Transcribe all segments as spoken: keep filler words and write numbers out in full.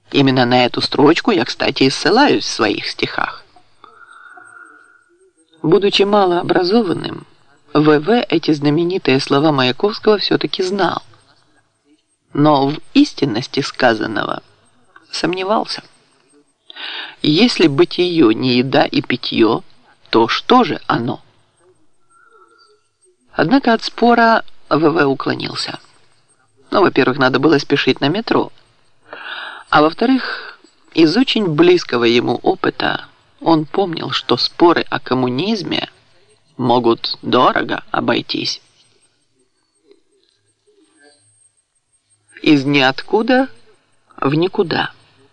Именно на эту строчку я, кстати, и ссылаюсь в своих стихах. Будучи малообразованным, вэ вэ эти знаменитые слова Маяковского все-таки знал. Но в истинности сказанного сомневался. Если бытие не еда и питье, то что же оно? Однако от спора вэ вэ уклонился. Ну, во-первых, надо было спешить на метро. А во-вторых, из очень близкого ему опыта он помнил, что споры о коммунизме могут дорого обойтись. Из ниоткуда в никуда.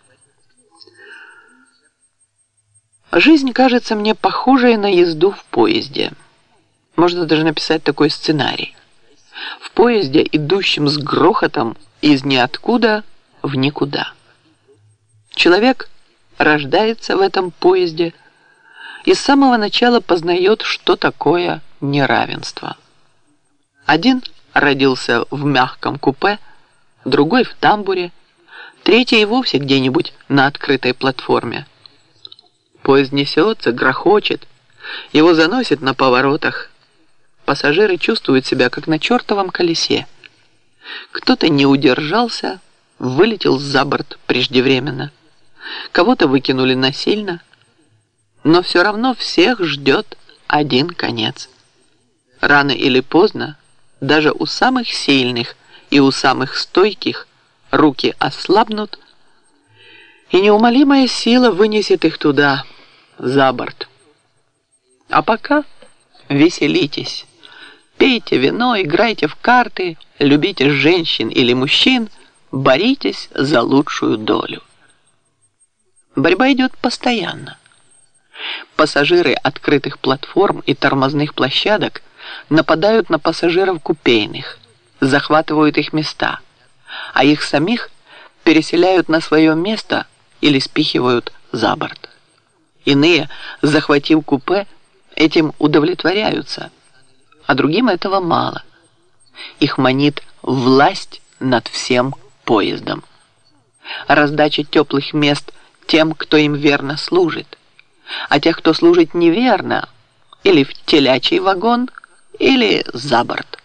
Жизнь кажется мне похожей на езду в поезде. Можно даже написать такой сценарий. В поезде, идущем с грохотом из ниоткуда в никуда. Человек рождается в этом поезде и с самого начала познает, что такое неравенство. Один родился в мягком купе, другой в тамбуре, третий и вовсе где-нибудь на открытой платформе. Поезд несется, грохочет, его заносит на поворотах. Пассажиры чувствуют себя, как на чертовом колесе. Кто-то не удержался, вылетел за борт преждевременно. Кого-то выкинули насильно. Но все равно всех ждет один конец. Рано или поздно, даже у самых сильных и у самых стойких руки ослабнут, и неумолимая сила вынесет их туда, за борт. А пока веселитесь. Пейте вино, играйте в карты, любите женщин или мужчин, боритесь за лучшую долю. Борьба идет постоянно. Пассажиры открытых платформ и тормозных площадок нападают на пассажиров купейных, захватывают их места, а их самих переселяют на свое место или спихивают за борт. Иные, захватив купе, этим удовлетворяются, а другим этого мало. Их манит власть над всем поездом. Раздача теплых мест тем, кто им верно служит, а тех, кто служит неверно, или в телячий вагон, или за борт.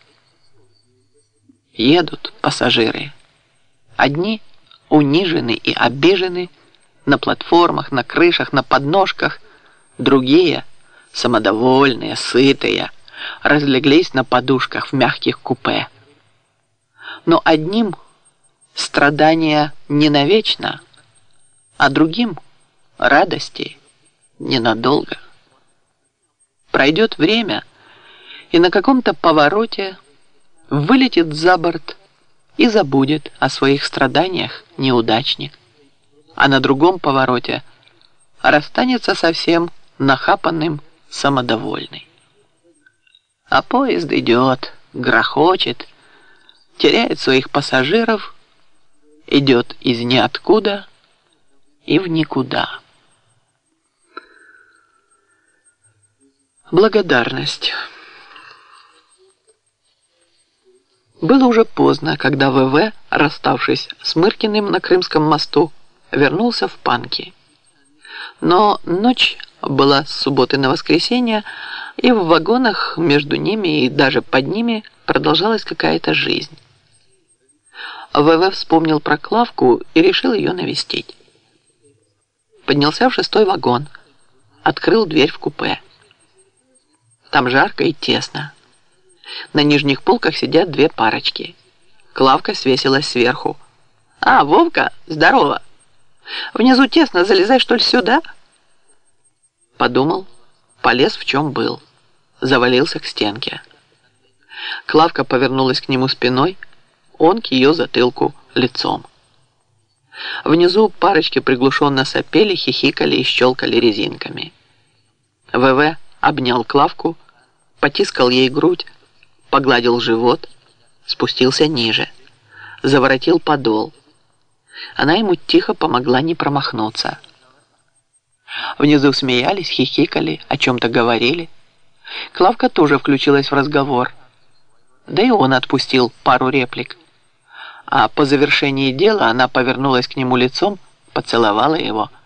Едут пассажиры. Одни унижены и обижены на платформах, на крышах, на подножках, другие самодовольные, сытые, разлеглись на подушках в мягких купе. Но одним страдания не навечно, а другим радости ненадолго. Пройдет время, и на каком-то повороте вылетит за борт и забудет о своих страданиях неудачник, а на другом повороте расстанется совсем нахапанным самодовольный. А поезд идет, грохочет, теряет своих пассажиров, идет из ниоткуда и в никуда. Благодарность. Было уже поздно, когда вэ вэ, расставшись с Мыркиным на Крымском мосту, вернулся в Панки. Но ночь была с субботы на воскресенье, и в вагонах между ними и даже под ними продолжалась какая-то жизнь. вэ вэ вспомнил про Клавку и решил ее навестить. Поднялся в шестой вагон, открыл дверь в купе. Там жарко и тесно. На нижних полках сидят две парочки. Клавка свесилась сверху. «А, Вовка, здорово! Внизу тесно, залезай, что ли, сюда?» Подумал, полез в чем был. Завалился к стенке. Клавка повернулась к нему спиной, он к ее затылку лицом. Внизу парочки приглушенно сопели, хихикали и щелкали резинками. вэ вэ обнял Клавку, потискал ей грудь, погладил живот, спустился ниже, заворотил подол. Она ему тихо помогла не промахнуться. Внизу смеялись, хихикали, о чем-то говорили. Клавка тоже включилась в разговор. Да и он отпустил пару реплик. А по завершении дела она повернулась к нему лицом поцеловала его,